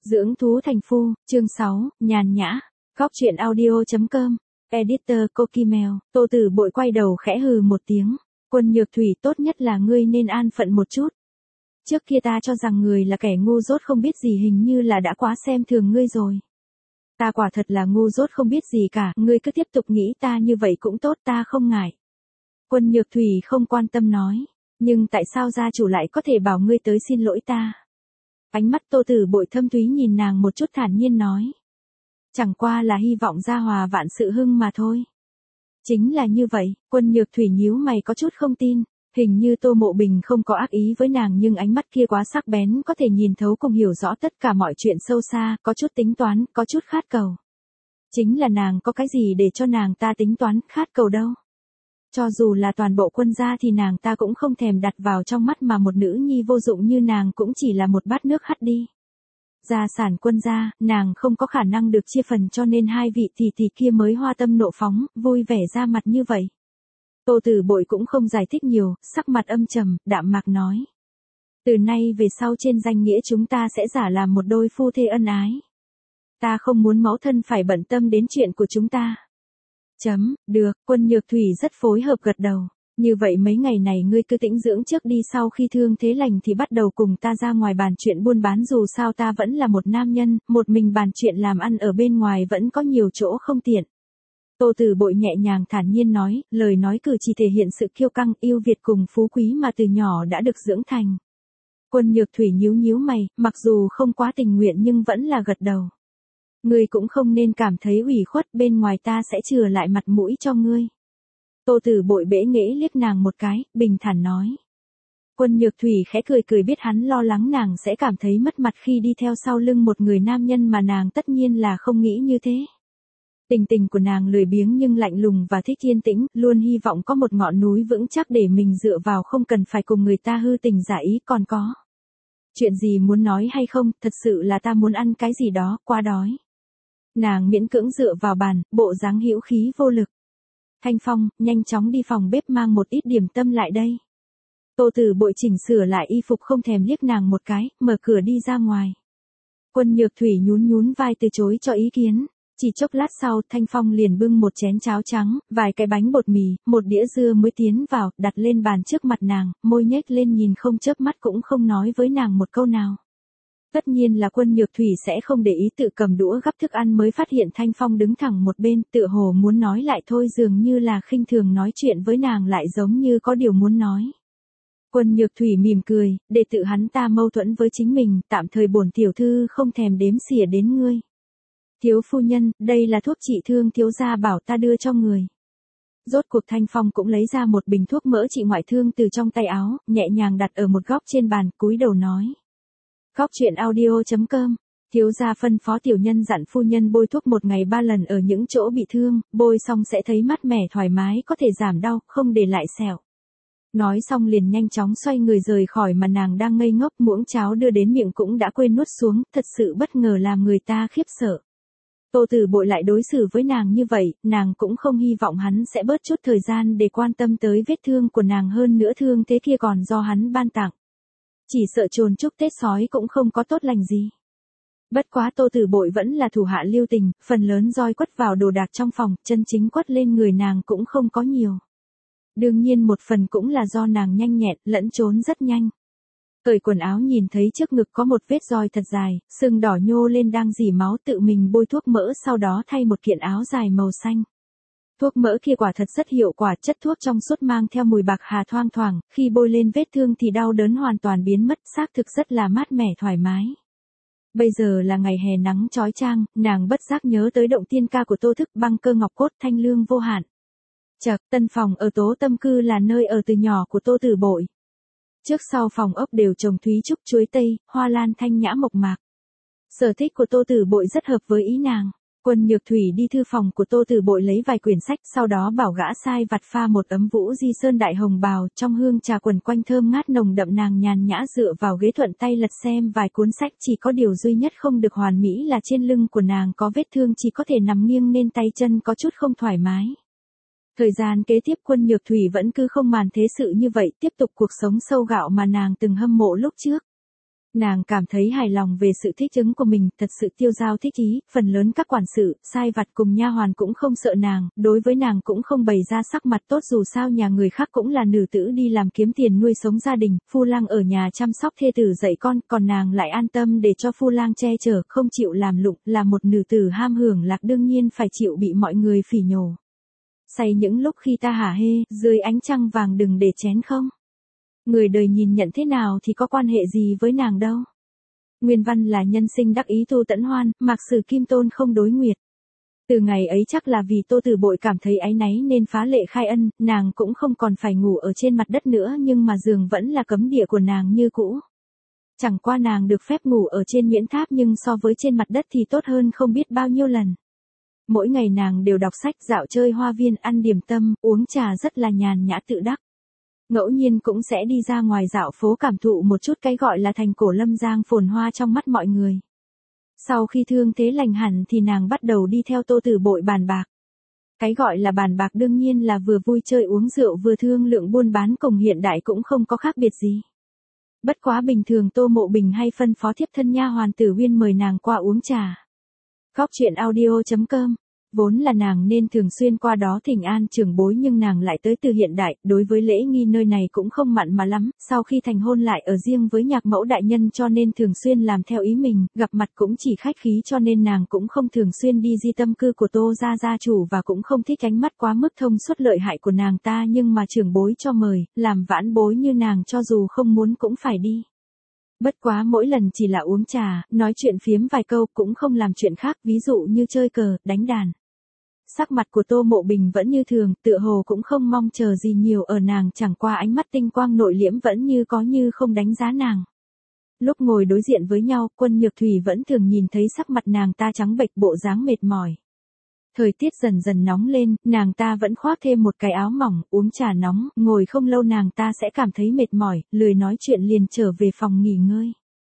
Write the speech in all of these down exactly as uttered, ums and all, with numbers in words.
Dưỡng thú thành phu, chương sáu, nhàn nhã. Góc truyện audio chấm com. Editor Cokimel. Tô Tử Bội quay đầu khẽ hừ một tiếng. Quân Nhược Thủy, tốt nhất là ngươi nên an phận một chút. Trước kia ta cho rằng người là kẻ ngu dốt không biết gì, hình như là đã quá xem thường ngươi rồi. Ta quả thật là ngu dốt không biết gì cả, ngươi cứ tiếp tục nghĩ ta như vậy cũng tốt, ta không ngại. Quân Nhược Thủy không quan tâm nói. Nhưng tại sao gia chủ lại có thể bảo ngươi tới xin lỗi ta? Ánh mắt Tô Tử Bội thâm thúy nhìn nàng một chút, thản nhiên nói. Chẳng qua là hy vọng gia hòa vạn sự hưng mà thôi. Chính là như vậy. Quân Nhược Thủy nhíu mày có chút không tin. Hình như Tô Mộ Bình không có ác ý với nàng, nhưng ánh mắt kia quá sắc bén, có thể nhìn thấu cùng hiểu rõ tất cả mọi chuyện sâu xa, có chút tính toán, có chút khát cầu. Chính là nàng có cái gì để cho nàng ta tính toán, khát cầu đâu? Cho dù là toàn bộ quân gia thì nàng ta cũng không thèm đặt vào trong mắt, mà một nữ nhi vô dụng như nàng cũng chỉ là một bát nước hắt đi. Gia sản quân gia, nàng không có khả năng được chia phần, cho nên hai vị tỷ tỷ kia mới hoa tâm nộ phóng, vui vẻ ra mặt như vậy. Tô Tử Bội cũng không giải thích nhiều, sắc mặt âm trầm, đạm mạc nói. Từ nay về sau trên danh nghĩa chúng ta sẽ giả làm một đôi phu thê ân ái. Ta không muốn mẫu thân phải bận tâm đến chuyện của chúng ta. Chấm, được. Quân Nhược Thủy rất phối hợp gật đầu. Như vậy mấy ngày này ngươi cứ tĩnh dưỡng trước đi, sau khi thương thế lành thì bắt đầu cùng ta ra ngoài bàn chuyện buôn bán, dù sao ta vẫn là một nam nhân, một mình bàn chuyện làm ăn ở bên ngoài vẫn có nhiều chỗ không tiện. Tô Tử Bội nhẹ nhàng thản nhiên nói, lời nói cử chỉ thể hiện sự kiêu căng, yêu Việt cùng phú quý mà từ nhỏ đã được dưỡng thành. Quân Nhược Thủy nhíu nhíu mày, mặc dù không quá tình nguyện nhưng vẫn là gật đầu. Ngươi cũng không nên cảm thấy ủy khuất, bên ngoài ta sẽ chừa lại mặt mũi cho ngươi. Tô Tử Bội bẽ nghễ liếc nàng một cái, bình thản nói. Quân Nhược Thủy khẽ cười cười, biết hắn lo lắng nàng sẽ cảm thấy mất mặt khi đi theo sau lưng một người nam nhân, mà nàng tất nhiên là không nghĩ như thế. Tình tình của nàng lười biếng nhưng lạnh lùng và thích yên tĩnh, luôn hy vọng có một ngọn núi vững chắc để mình dựa vào, không cần phải cùng người ta hư tình giả ý. Còn có chuyện gì muốn nói hay không? Thật sự là ta muốn ăn cái gì đó, quá đói. Nàng miễn cưỡng dựa vào bàn, bộ dáng hữu khí vô lực. Thanh Phong, nhanh chóng đi phòng bếp mang một ít điểm tâm lại đây. Tô Tử Bội chỉnh sửa lại y phục, không thèm liếc nàng một cái, mở cửa đi ra ngoài. Quân Nhược Thủy nhún nhún vai từ chối cho ý kiến. Chỉ chốc lát sau, Thanh Phong liền bưng một chén cháo trắng, vài cái bánh bột mì, một đĩa dưa muối tiến vào, đặt lên bàn trước mặt nàng, môi nhếch lên nhìn không chớp mắt, cũng không nói với nàng một câu nào. Tất nhiên là Quân Nhược Thủy sẽ không để ý, tự cầm đũa gắp thức ăn, mới phát hiện Thanh Phong đứng thẳng một bên, tựa hồ muốn nói lại thôi, dường như là khinh thường nói chuyện với nàng, lại giống như có điều muốn nói. Quân Nhược Thủy mỉm cười, để tự hắn ta mâu thuẫn với chính mình, tạm thời bổn tiểu thư không thèm đếm xỉa đến ngươi. Thiếu phu nhân, đây là thuốc trị thương thiếu gia bảo ta đưa cho người. Rốt cuộc Thanh Phong cũng lấy ra một bình thuốc mỡ trị ngoại thương từ trong tay áo, nhẹ nhàng đặt ở một góc trên bàn, cúi đầu nói. Góc truyện audio chấm com. Thiếu gia phân phó tiểu nhân dặn phu nhân bôi thuốc một ngày ba lần ở những chỗ bị thương, bôi xong sẽ thấy mát mẻ thoải mái, có thể giảm đau, không để lại sẹo. Nói xong liền nhanh chóng xoay người rời khỏi, mà nàng đang ngây ngốc, muỗng cháo đưa đến miệng cũng đã quên nuốt xuống, thật sự bất ngờ làm người ta khiếp sợ. Tô Tử Bội lại đối xử với nàng như vậy, nàng cũng không hy vọng hắn sẽ bớt chút thời gian để quan tâm tới vết thương của nàng, hơn nữa thương thế kia còn do hắn ban tặng. Chỉ sợ chồn chúc Tết sói cũng không có tốt lành gì. Bất quá Tô Tử Bội vẫn là thủ hạ lưu tình, phần lớn roi quất vào đồ đạc trong phòng, chân chính quất lên người nàng cũng không có nhiều. Đương nhiên một phần cũng là do nàng nhanh nhẹn, lẫn trốn rất nhanh. Cởi quần áo nhìn thấy trước ngực có một vết roi thật dài, sưng đỏ nhô lên đang rỉ máu, tự mình bôi thuốc mỡ, sau đó thay một kiện áo dài màu xanh. Thuốc mỡ kia quả thật rất hiệu quả, chất thuốc trong suốt mang theo mùi bạc hà thoang thoảng, khi bôi lên vết thương thì đau đớn hoàn toàn biến mất, xác thực rất là mát mẻ thoải mái. Bây giờ là ngày hè nắng chói chang, nàng bất giác nhớ tới động tiên ca của Tô Thức, băng cơ ngọc cốt, thanh lương vô hạn. Chậc, tân phòng ở Tố Tâm Cư là nơi ở từ nhỏ của Tô Tử Bội. Trước sau phòng ốc đều trồng thúy trúc, chuối tây, hoa lan thanh nhã mộc mạc. Sở thích của Tô Tử Bội rất hợp với ý nàng. Quân Nhược Thủy đi thư phòng của Tô Tử Bội lấy vài quyển sách, sau đó bảo gã sai vặt pha một ấm Vũ Di Sơn đại hồng bào, trong hương trà quần quanh thơm ngát nồng đậm, nàng nhàn nhã dựa vào ghế thuận tay lật xem vài cuốn sách, chỉ có điều duy nhất không được hoàn mỹ là trên lưng của nàng có vết thương, chỉ có thể nằm nghiêng nên tay chân có chút không thoải mái. Thời gian kế tiếp Quân Nhược Thủy vẫn cứ không màn thế sự như vậy, tiếp tục cuộc sống sâu gạo mà nàng từng hâm mộ lúc trước. Nàng cảm thấy hài lòng về sự thích ứng của mình, thật sự tiêu dao thích ý, phần lớn các quản sự, sai vặt cùng nha hoàn cũng không sợ nàng, đối với nàng cũng không bày ra sắc mặt tốt dù sao nhà người khác cũng là nữ tử đi làm kiếm tiền nuôi sống gia đình, Phu Lang ở nhà chăm sóc thê tử dạy con, còn nàng lại an tâm để cho Phu Lang che chở, không chịu làm lụng, là một nữ tử ham hưởng lạc đương nhiên phải chịu bị mọi người phỉ nhổ. Say những lúc khi ta hả hê, dưới ánh trăng vàng đừng để chén không. Người đời nhìn nhận thế nào thì có quan hệ gì với nàng đâu. Nguyên văn là nhân sinh đắc ý tu tẫn hoan, mạc sử kim tôn không đối nguyệt. Từ ngày ấy chắc là vì Tô Tử Bội cảm thấy áy náy nên phá lệ khai ân, nàng cũng không còn phải ngủ ở trên mặt đất nữa nhưng mà giường vẫn là cấm địa của nàng như cũ. Chẳng qua nàng được phép ngủ ở trên Nguyễn Tháp nhưng so với trên mặt đất thì tốt hơn không biết bao nhiêu lần. Mỗi ngày nàng đều đọc sách, dạo chơi hoa viên, ăn điểm tâm, uống trà rất là nhàn nhã tự đắc. Ngẫu nhiên cũng sẽ đi ra ngoài dạo phố cảm thụ một chút cái gọi là thành cổ Lâm Giang phồn hoa trong mắt mọi người. Sau khi thương thế lành hẳn thì nàng bắt đầu đi theo Tô Tử Bội bàn bạc. Cái gọi là bàn bạc đương nhiên là vừa vui chơi uống rượu vừa thương lượng buôn bán, cùng hiện đại cũng không có khác biệt gì. Bất quá bình thường Tô Mộ Bình hay phân phó thiếp thân nha hoàn Tử Uyên mời nàng qua uống trà. Góc truyện audio chấm com. Vốn là nàng nên thường xuyên qua đó thỉnh an trưởng bối nhưng nàng lại tới từ hiện đại, đối với lễ nghi nơi này cũng không mặn mà lắm, sau khi thành hôn lại ở riêng với nhạc mẫu đại nhân cho nên thường xuyên làm theo ý mình, gặp mặt cũng chỉ khách khí cho nên nàng cũng không thường xuyên đi di tâm cư của Tô gia gia chủ và cũng không thích ánh mắt quá mức thông suốt lợi hại của nàng ta nhưng mà trưởng bối cho mời, làm vãn bối như nàng cho dù không muốn cũng phải đi. Bất quá mỗi lần chỉ là uống trà, nói chuyện phiếm vài câu cũng không làm chuyện khác, ví dụ như chơi cờ, đánh đàn. Sắc mặt của Tô Mộ Bình vẫn như thường, tựa hồ cũng không mong chờ gì nhiều ở nàng, chẳng qua ánh mắt tinh quang nội liễm vẫn như có như không đánh giá nàng. Lúc ngồi đối diện với nhau, Quân Nhược Thủy vẫn thường nhìn thấy sắc mặt nàng ta trắng bệch, bộ dáng mệt mỏi. Thời tiết dần dần nóng lên, nàng ta vẫn khoác thêm một cái áo mỏng, uống trà nóng, ngồi không lâu nàng ta sẽ cảm thấy mệt mỏi, lười nói chuyện liền trở về phòng nghỉ ngơi.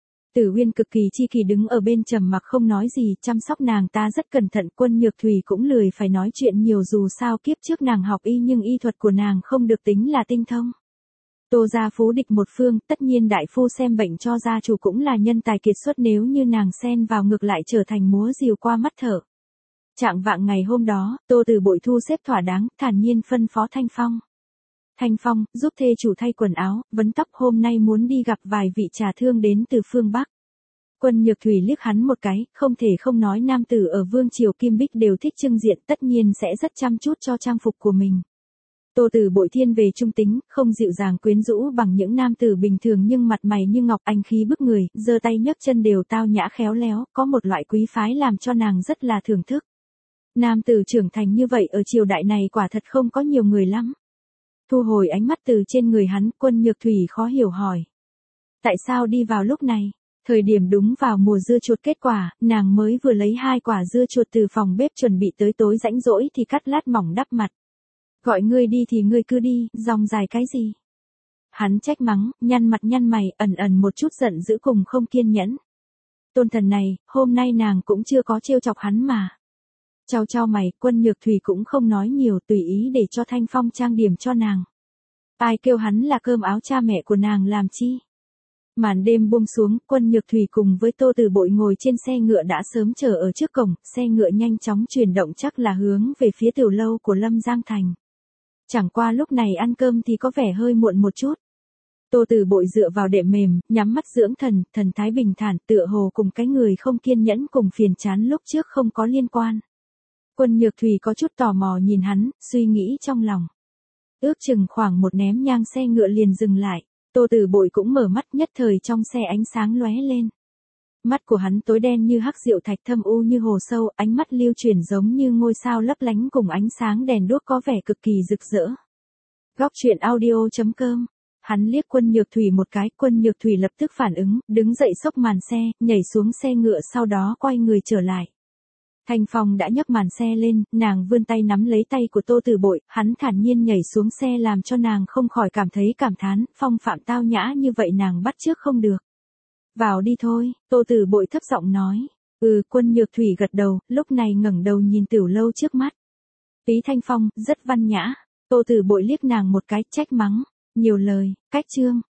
Tử Uyên cực kỳ chi kỳ đứng ở bên trầm mặc không nói gì, chăm sóc nàng ta rất cẩn thận, Quân Nhược Thủy cũng lười phải nói chuyện nhiều dù sao kiếp trước nàng học y nhưng y thuật của nàng không được tính là tinh thông. Tô gia phú địch một phương, tất nhiên đại phu xem bệnh cho gia chủ cũng là nhân tài kiệt xuất, nếu như nàng xen vào ngược lại trở thành múa rìu qua mắt thở. Trạng vạng ngày hôm đó, Tô Tử Bội thu xếp thỏa đáng, thản nhiên phân phó Thanh Phong. Thanh Phong, giúp thê chủ thay quần áo, vấn tóc, hôm nay muốn đi gặp vài vị trà thương đến từ phương Bắc. Quân Nhược Thủy liếc hắn một cái, không thể không nói nam tử ở vương triều Kim Bích đều thích trưng diện, tất nhiên sẽ rất chăm chút cho trang phục của mình. Tô Tử Bội thiên về trung tính, không dịu dàng quyến rũ bằng những nam tử bình thường nhưng mặt mày như ngọc, anh khí bức người, giơ tay nhấc chân đều tao nhã khéo léo, có một loại quý phái làm cho nàng rất là thưởng thức. Nam tử trưởng thành như vậy ở triều đại này quả thật không có nhiều người lắm. Thu hồi ánh mắt từ trên người hắn, Quân Nhược Thủy khó hiểu hỏi. Tại sao đi vào lúc này? Thời điểm đúng vào mùa dưa chuột kết quả, nàng mới vừa lấy hai quả dưa chuột từ phòng bếp chuẩn bị tới tối rãnh rỗi thì cắt lát mỏng đắp mặt. Gọi ngươi đi thì ngươi cứ đi, dòng dài cái gì? Hắn trách mắng, nhăn mặt nhăn mày, ẩn ẩn một chút giận dữ cùng không kiên nhẫn. Tôn thần này, hôm nay nàng cũng chưa có trêu chọc hắn mà. Chau chau mày, Quân Nhược Thủy cũng không nói nhiều, tùy ý để cho Thanh Phong trang điểm cho nàng. Ai kêu hắn là cơm áo cha mẹ của nàng làm chi? Màn đêm buông xuống, Quân Nhược Thủy cùng với Tô Tử Bội ngồi trên xe ngựa đã sớm chờ ở trước cổng, xe ngựa nhanh chóng chuyển động chắc là hướng về phía tiểu lâu của Lâm Giang Thành. Chẳng qua lúc này ăn cơm thì có vẻ hơi muộn một chút. Tô Tử Bội dựa vào đệm mềm, nhắm mắt dưỡng thần, thần thái bình thản, tựa hồ cùng cái người không kiên nhẫn cùng phiền chán lúc trước không có liên quan. Quân Nhược Thủy có chút tò mò nhìn hắn, suy nghĩ trong lòng. Ước chừng khoảng một ném nhang xe ngựa liền dừng lại. Tô Tử Bội cũng mở mắt, nhất thời trong xe ánh sáng lóe lên. Mắt của hắn tối đen như hắc rượu thạch, thâm u như hồ sâu, ánh mắt lưu chuyển giống như ngôi sao lấp lánh cùng ánh sáng đèn đuốc có vẻ cực kỳ rực rỡ. Góc truyện audio chấm com. Hắn liếc Quân Nhược Thủy một cái, Quân Nhược Thủy lập tức phản ứng, đứng dậy xốc màn xe, nhảy xuống xe ngựa sau đó quay người trở lại. Thanh Phong đã nhấc màn xe lên, nàng vươn tay nắm lấy tay của Tô Tử Bội, hắn thản nhiên nhảy xuống xe làm cho nàng không khỏi cảm thấy cảm thán, phong phạm tao nhã như vậy nàng bắt chước không được. Vào đi thôi, Tô Tử Bội thấp giọng nói. Ừ, Quân Nhược Thủy gật đầu, lúc này ngẩng đầu nhìn tiểu lâu trước mắt. Phí Thanh Phong, rất văn nhã. Tô Tử Bội liếc nàng một cái, trách mắng. Nhiều lời, cách chương.